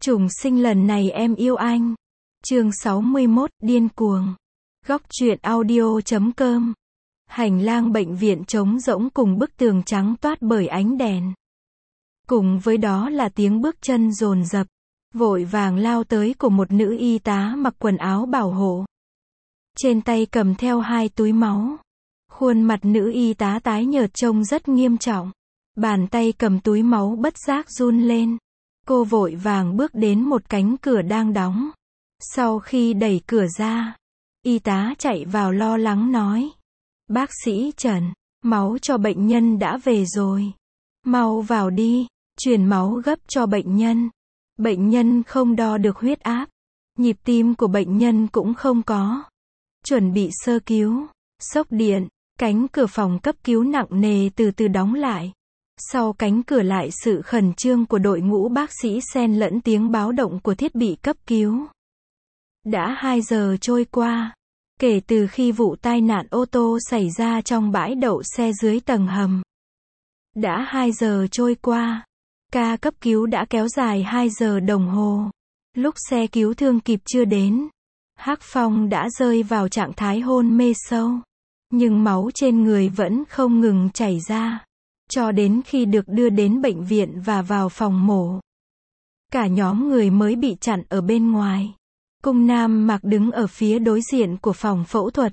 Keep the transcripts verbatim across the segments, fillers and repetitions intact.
Trùng sinh lần này em yêu anh. Chương sáu mươi mốt, điên cuồng. Góc truyện audio chấm com. Hành lang bệnh viện trống rỗng cùng bức tường trắng toát bởi ánh đèn. Cùng với đó là tiếng bước chân dồn dập, vội vàng lao tới của một nữ y tá mặc quần áo bảo hộ. Trên tay cầm theo hai túi máu. Khuôn mặt nữ y tá tái nhợt trông rất nghiêm trọng. Bàn tay cầm túi máu bất giác run lên. Cô vội vàng bước đến một cánh cửa đang đóng. Sau khi đẩy cửa ra, y tá chạy vào lo lắng nói: "Bác sĩ Trần, máu cho bệnh nhân đã về rồi. Mau vào đi, truyền máu gấp cho bệnh nhân. Bệnh nhân không đo được huyết áp, nhịp tim của bệnh nhân cũng không có. Chuẩn bị sơ cứu, sốc điện." Cánh cửa phòng cấp cứu nặng nề từ từ đóng lại. Sau cánh cửa lại sự khẩn trương của đội ngũ bác sĩ xen lẫn tiếng báo động của thiết bị cấp cứu. Đã hai giờ trôi qua, kể từ khi vụ tai nạn ô tô xảy ra trong bãi đậu xe dưới tầng hầm. Đã hai giờ trôi qua, ca cấp cứu đã kéo dài hai giờ đồng hồ. Lúc xe cứu thương kịp chưa đến, Hắc Phong đã rơi vào trạng thái hôn mê sâu. Nhưng máu trên người vẫn không ngừng chảy ra. Cho đến khi được đưa đến bệnh viện và vào phòng mổ. Cả nhóm người mới bị chặn ở bên ngoài. Cung Nam Mạc đứng ở phía đối diện của phòng phẫu thuật.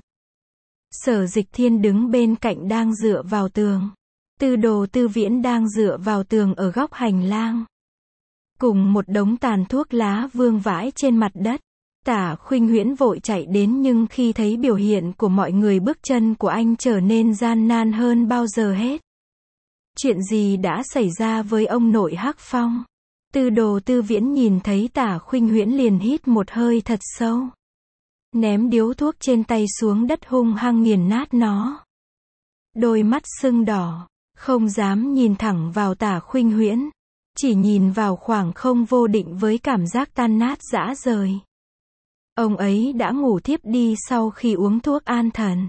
Sở Dịch Thiên đứng bên cạnh đang dựa vào tường. Tư Đồ Tư Viễn đang dựa vào tường ở góc hành lang. Cùng một đống tàn thuốc lá vương vãi trên mặt đất. Tả Khuynh Huyễn vội chạy đến nhưng khi thấy biểu hiện của mọi người bước chân của anh trở nên gian nan hơn bao giờ hết. Chuyện gì đã xảy ra với ông nội Hắc Phong? Tư Đồ Tư Viễn nhìn thấy Tả Khuynh Huyễn liền hít một hơi thật sâu. Ném điếu thuốc trên tay xuống đất hung hăng nghiền nát nó. Đôi mắt sưng đỏ, không dám nhìn thẳng vào Tả Khuynh Huyễn. Chỉ nhìn vào khoảng không vô định với cảm giác tan nát rã rời. Ông ấy đã ngủ thiếp đi sau khi uống thuốc an thần.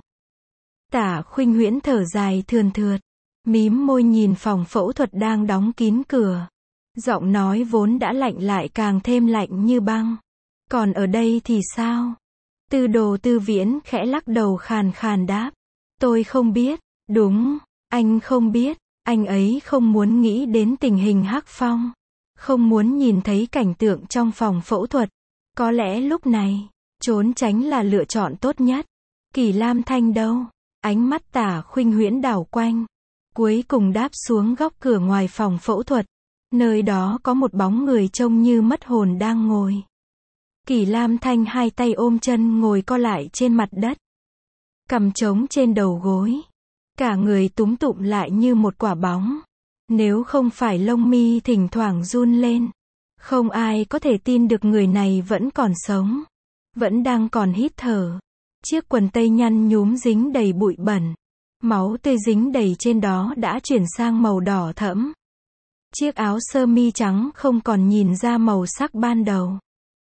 Tả Khuynh Huyễn thở dài thườn thượt, mím môi nhìn phòng phẫu thuật đang đóng kín cửa. Giọng nói vốn đã lạnh lại càng thêm lạnh như băng. Còn ở đây thì sao? Tư Đồ Tư Viễn khẽ lắc đầu khàn khàn đáp. Tôi không biết. Đúng, anh không biết. Anh ấy không muốn nghĩ đến tình hình Hắc Phong. Không muốn nhìn thấy cảnh tượng trong phòng phẫu thuật. Có lẽ lúc này, trốn tránh là lựa chọn tốt nhất. Kỳ Lam Thanh đâu? Ánh mắt Tả Khuynh Huyễn đảo quanh. Cuối cùng đáp xuống góc cửa ngoài phòng phẫu thuật. Nơi đó có một bóng người trông như mất hồn đang ngồi. Kỳ Lam Thanh hai tay ôm chân ngồi co lại trên mặt đất. Cằm trống trên đầu gối. Cả người túm tụm lại như một quả bóng. Nếu không phải lông mi thỉnh thoảng run lên, không ai có thể tin được người này vẫn còn sống. Vẫn đang còn hít thở. Chiếc quần tây nhăn nhúm dính đầy bụi bẩn. Máu tươi dính đầy trên đó đã chuyển sang màu đỏ thẫm. Chiếc áo sơ mi trắng không còn nhìn ra màu sắc ban đầu.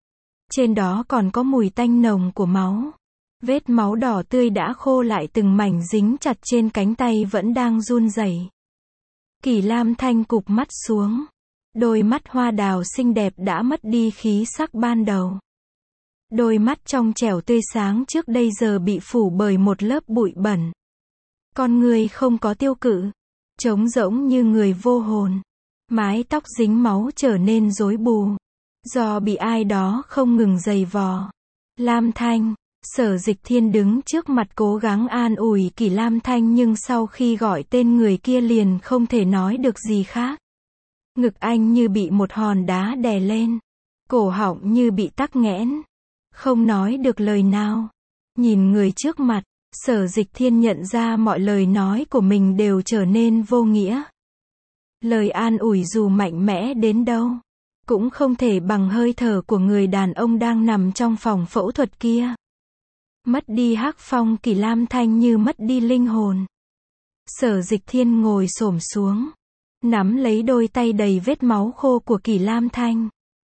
Trên đó còn có mùi tanh nồng của máu. Vết máu đỏ tươi đã khô lại từng mảnh dính chặt trên cánh tay vẫn đang run rẩy. Kỳ Lam Thanh cụp mắt xuống. Đôi mắt hoa đào xinh đẹp đã mất đi khí sắc ban đầu. Đôi mắt trong trẻo tươi sáng trước đây giờ bị phủ bởi một lớp bụi bẩn. Con người không có tiêu cự, trống rỗng như người vô hồn. Mái tóc dính máu trở nên rối bù. Do bị ai đó không ngừng giày vò. Lam Thanh, Sở Dịch Thiên đứng trước mặt cố gắng an ủi Kỳ Lam Thanh nhưng sau khi gọi tên người kia liền không thể nói được gì khác. Ngực anh như bị một hòn đá đè lên. Cổ họng như bị tắc nghẽn. Không nói được lời nào. Nhìn người trước mặt, Sở Dịch Thiên nhận ra mọi lời nói của mình đều trở nên vô nghĩa. Lời an ủi dù mạnh mẽ đến đâu, cũng không thể bằng hơi thở của người đàn ông đang nằm trong phòng phẫu thuật kia. Mất đi Hắc Phong, Kỳ Lam Thanh như mất đi linh hồn. Sở Dịch Thiên ngồi xổm xuống, nắm lấy đôi tay đầy vết máu khô của Kỳ Lam Thanh.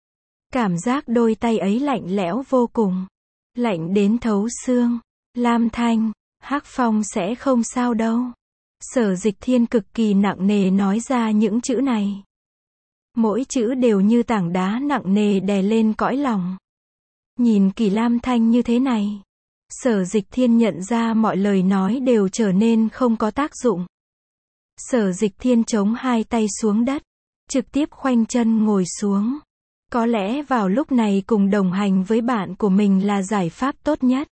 Cảm giác đôi tay ấy lạnh lẽo vô cùng. Lạnh đến thấu xương. Lam Thanh, Hắc Phong sẽ không sao đâu. Sở Dịch Thiên cực kỳ nặng nề nói ra những chữ này. Mỗi chữ đều như tảng đá nặng nề đè lên cõi lòng. Nhìn Kỳ Lam Thanh như thế này, Sở Dịch Thiên nhận ra mọi lời nói đều trở nên không có tác dụng. Sở Dịch Thiên chống hai tay xuống đất, trực tiếp khoanh chân ngồi xuống. Có lẽ vào lúc này cùng đồng hành với bạn của mình là giải pháp tốt nhất.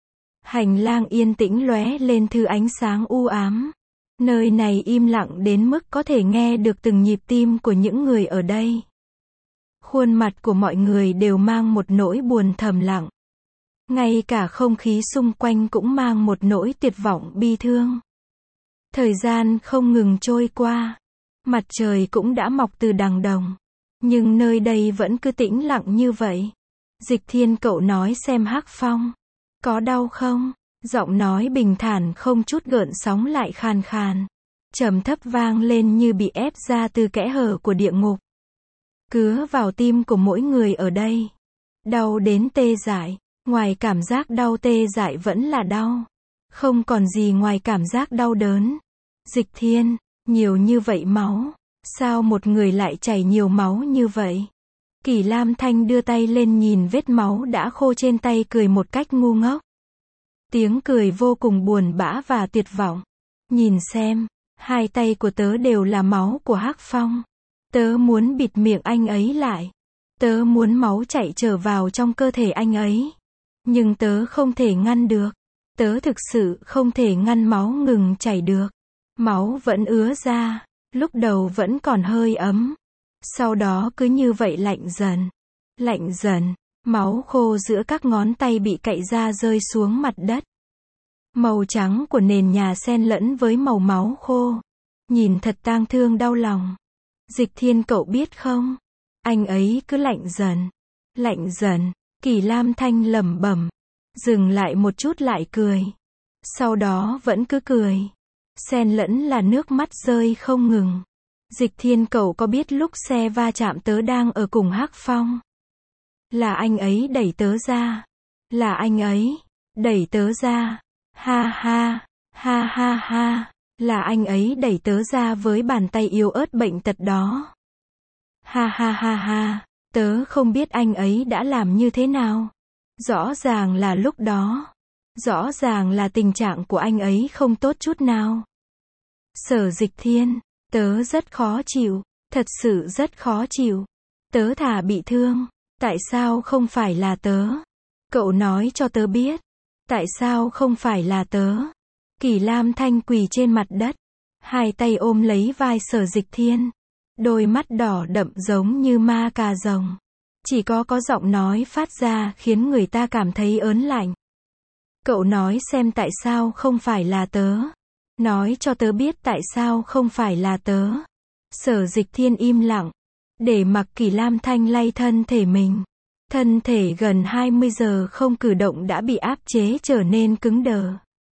Hành lang yên tĩnh lóe lên thứ ánh sáng u ám. Nơi này im lặng đến mức có thể nghe được từng nhịp tim của những người ở đây. Khuôn mặt của mọi người đều mang một nỗi buồn thầm lặng. Ngay cả không khí xung quanh cũng mang một nỗi tuyệt vọng bi thương. Thời gian không ngừng trôi qua. Mặt trời cũng đã mọc từ đằng đồng. Nhưng nơi đây vẫn cứ tĩnh lặng như vậy. Dịch Thiên cậu nói xem Hắc Phong có đau không? Giọng nói bình thản không chút gợn sóng lại khàn khàn. Trầm thấp vang lên như bị ép ra từ kẽ hở của địa ngục. Cứa vào tim của mỗi người ở đây. Đau đến tê dại. Ngoài cảm giác đau tê dại vẫn là đau. Không còn gì ngoài cảm giác đau đớn. Dịch Thiên, nhiều như vậy máu. Sao một người lại chảy nhiều máu như vậy? Kỳ Lam Thanh đưa tay lên nhìn vết máu đã khô trên tay cười một cách ngu ngốc. Tiếng cười vô cùng buồn bã và tuyệt vọng. Nhìn xem, hai tay của tớ đều là máu của Hắc Phong. Tớ muốn bịt miệng anh ấy lại. Tớ muốn máu chảy trở vào trong cơ thể anh ấy. Nhưng tớ không thể ngăn được. Tớ thực sự không thể ngăn máu ngừng chảy được. Máu vẫn ứa ra. Lúc đầu vẫn còn hơi ấm. Sau đó cứ như vậy lạnh dần. Lạnh dần. Máu khô giữa các ngón tay bị cạy ra rơi xuống mặt đất. Màu trắng của nền nhà xen lẫn với màu máu khô. Nhìn thật tang thương đau lòng. Dịch Thiên cậu biết không? Anh ấy cứ lạnh dần. Lạnh dần. Kỳ Lam Thanh lẩm bẩm. Dừng lại một chút lại cười. Sau đó vẫn cứ cười. Xen lẫn là nước mắt rơi không ngừng. Dịch Thiên cậu có biết lúc xe va chạm tớ đang ở cùng Hắc Phong? Là anh ấy đẩy tớ ra. Là anh ấy đẩy tớ ra. Ha ha, ha ha ha. Là anh ấy đẩy tớ ra với bàn tay yếu ớt bệnh tật đó. Ha ha ha ha. Tớ không biết anh ấy đã làm như thế nào. Rõ ràng là lúc đó. Rõ ràng là tình trạng của anh ấy không tốt chút nào. Sở Dịch Thiên, tớ rất khó chịu. Thật sự rất khó chịu. Tớ thà bị thương. Tại sao không phải là tớ? Cậu nói cho tớ biết. Tại sao không phải là tớ? Kỳ Lam Thanh quỳ trên mặt đất. Hai tay ôm lấy vai Sở Dịch Thiên. Đôi mắt đỏ đậm giống như ma cà rồng. Chỉ có có giọng nói phát ra khiến người ta cảm thấy ớn lạnh. Cậu nói xem tại sao không phải là tớ. Nói cho tớ biết tại sao không phải là tớ. Sở Dịch Thiên im lặng. Để mặc Kỳ Lam Thanh lay thân thể mình. Thân thể gần hai mươi giờ không cử động đã bị áp chế trở nên cứng đờ.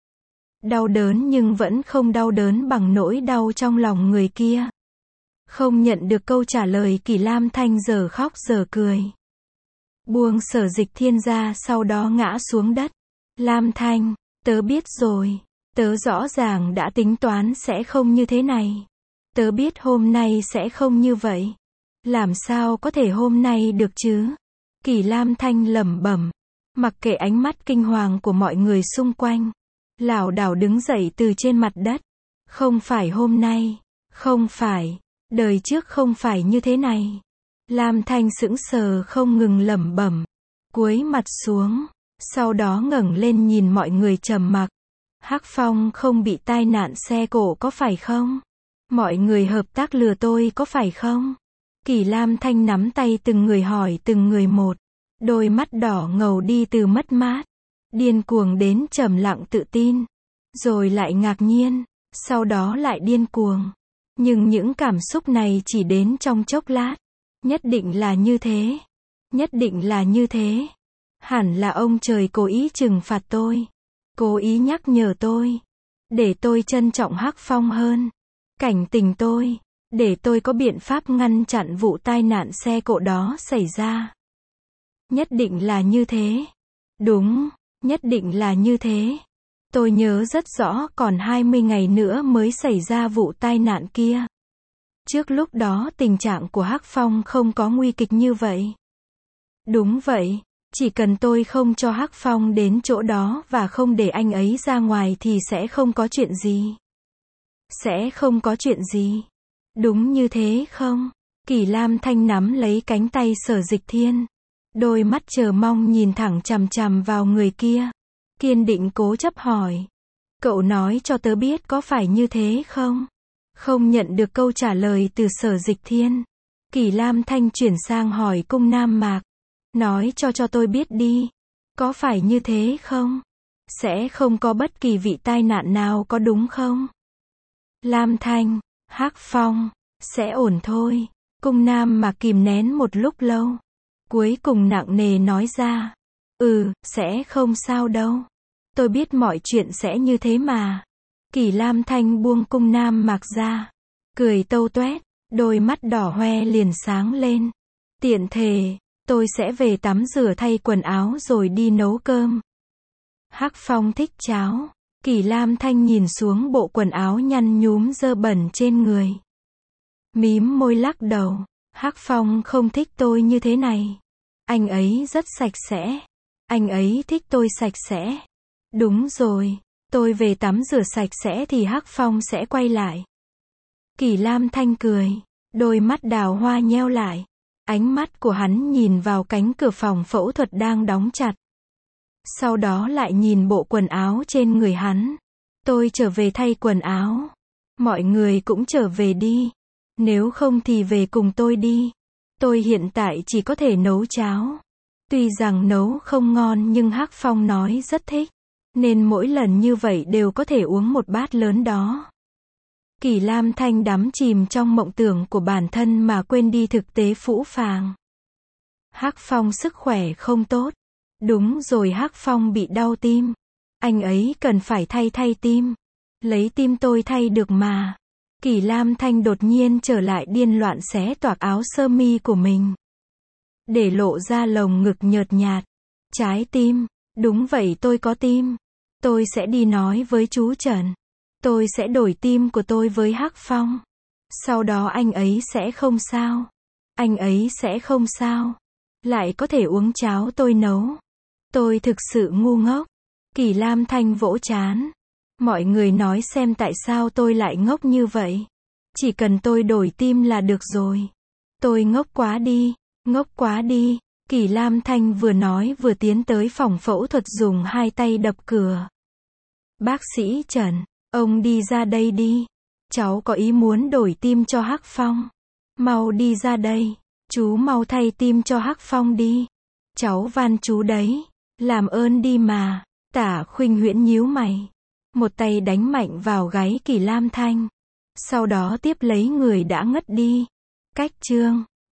Đau đớn nhưng vẫn không đau đớn bằng nỗi đau trong lòng người kia. Không nhận được câu trả lời Kỳ Lam Thanh giờ khóc giờ cười. Buông Sở Dịch Thiên ra sau đó ngã xuống đất. Lam Thanh, tớ biết rồi. Tớ rõ ràng đã tính toán sẽ không như thế này. Tớ biết hôm nay sẽ không như vậy. Làm sao có thể hôm nay được chứ? Kỳ Lam Thanh lẩm bẩm. Mặc kệ ánh mắt kinh hoàng của mọi người xung quanh. Lảo đảo đứng dậy từ trên mặt đất. Không phải hôm nay. Không phải. Đời trước không phải như thế này. Lam Thanh sững sờ không ngừng lẩm bẩm. Cúi mặt xuống. Sau đó ngẩng lên nhìn mọi người trầm mặc. Hắc Phong không bị tai nạn xe cộ có phải không? Mọi người hợp tác lừa tôi có phải không? Kỳ Lam Thanh nắm tay từng người hỏi từng người một. Đôi mắt đỏ ngầu đi từ mất mát. Điên cuồng đến trầm lặng tự tin. Rồi lại ngạc nhiên. Sau đó lại điên cuồng. Nhưng những cảm xúc này chỉ đến trong chốc lát. Nhất định là như thế. Nhất định là như thế. Hẳn là ông trời cố ý trừng phạt tôi. Cố ý nhắc nhở tôi. Để tôi trân trọng Hắc Phong hơn. Cảnh tỉnh tôi. Để tôi có biện pháp ngăn chặn vụ tai nạn xe cộ đó xảy ra. Nhất định là như thế. Đúng, nhất định là như thế. Tôi nhớ rất rõ còn hai mươi ngày nữa mới xảy ra vụ tai nạn kia. Trước lúc đó tình trạng của Hắc Phong không có nguy kịch như vậy. Đúng vậy, chỉ cần tôi không cho Hắc Phong đến chỗ đó và không để anh ấy ra ngoài thì sẽ không có chuyện gì. Sẽ không có chuyện gì. Đúng như thế không? Kỳ Lam Thanh nắm lấy cánh tay Sở Dịch Thiên. Đôi mắt chờ mong nhìn thẳng chằm chằm vào người kia. Kiên định cố chấp hỏi. Cậu nói cho tớ biết có phải như thế không? Không nhận được câu trả lời từ Sở Dịch Thiên. Kỳ Lam Thanh chuyển sang hỏi Cung Nam Mạc. Nói cho cho tôi biết đi. Có phải như thế không? Sẽ không có bất kỳ vị tai nạn nào có đúng không? Lam Thanh, Hắc Phong, sẽ ổn thôi. Cung Nam Mạc kìm nén một lúc lâu. Cuối cùng nặng nề nói ra. Ừ, sẽ không sao đâu. Tôi biết mọi chuyện sẽ như thế mà. Kỳ Lam Thanh buông Cung Nam Mạc ra. Cười tâu tuét, đôi mắt đỏ hoe liền sáng lên. Tiện thể, tôi sẽ về tắm rửa thay quần áo rồi đi nấu cơm. Hắc Phong thích cháo. Kỳ Lam Thanh nhìn xuống bộ quần áo nhăn nhúm dơ bẩn trên người. Mím môi lắc đầu. Hắc Phong không thích tôi như thế này. Anh ấy rất sạch sẽ. Anh ấy thích tôi sạch sẽ. Đúng rồi, tôi về tắm rửa sạch sẽ thì Hắc Phong sẽ quay lại. Kỳ Lam Thanh cười, đôi mắt đào hoa nheo lại. Ánh mắt của hắn nhìn vào cánh cửa phòng phẫu thuật đang đóng chặt. Sau đó lại nhìn bộ quần áo trên người hắn. Tôi trở về thay quần áo. Mọi người cũng trở về đi. Nếu không thì về cùng tôi đi. Tôi hiện tại chỉ có thể nấu cháo. Tuy rằng nấu không ngon nhưng Hắc Phong nói rất thích. Nên mỗi lần như vậy đều có thể uống một bát lớn đó. Kỳ Lam Thanh đắm chìm trong mộng tưởng của bản thân mà quên đi thực tế phũ phàng. Hắc Phong sức khỏe không tốt. Đúng rồi, Hắc Phong bị đau tim. Anh ấy cần phải thay thay tim. Lấy tim tôi thay được mà. Kỳ Lam Thanh đột nhiên trở lại điên loạn xé toạc áo sơ mi của mình. Để lộ ra lồng ngực nhợt nhạt. Trái tim. Đúng vậy, tôi có tim. Tôi sẽ đi nói với chú Trần. Tôi sẽ đổi tim của tôi với Hắc Phong. Sau đó anh ấy sẽ không sao. Anh ấy sẽ không sao. Lại có thể uống cháo tôi nấu. Tôi thực sự ngu ngốc. Kỳ Lam Thanh vỗ trán. Mọi người nói xem tại sao tôi lại ngốc như vậy. Chỉ cần tôi đổi tim là được rồi. Tôi ngốc quá đi. Ngốc quá đi. Kỳ Lam Thanh vừa nói vừa tiến tới phòng phẫu thuật dùng hai tay đập cửa. Bác sĩ Trần, ông đi ra đây đi. Cháu có ý muốn đổi tim cho Hắc Phong. Mau đi ra đây. Chú mau thay tim cho Hắc Phong đi. Cháu van chú đấy. Làm ơn đi mà. Tả Khuynh Huyễn nhíu mày. Một tay đánh mạnh vào gáy Kỳ Lam Thanh. Sau đó tiếp lấy người đã ngất đi. Cách chương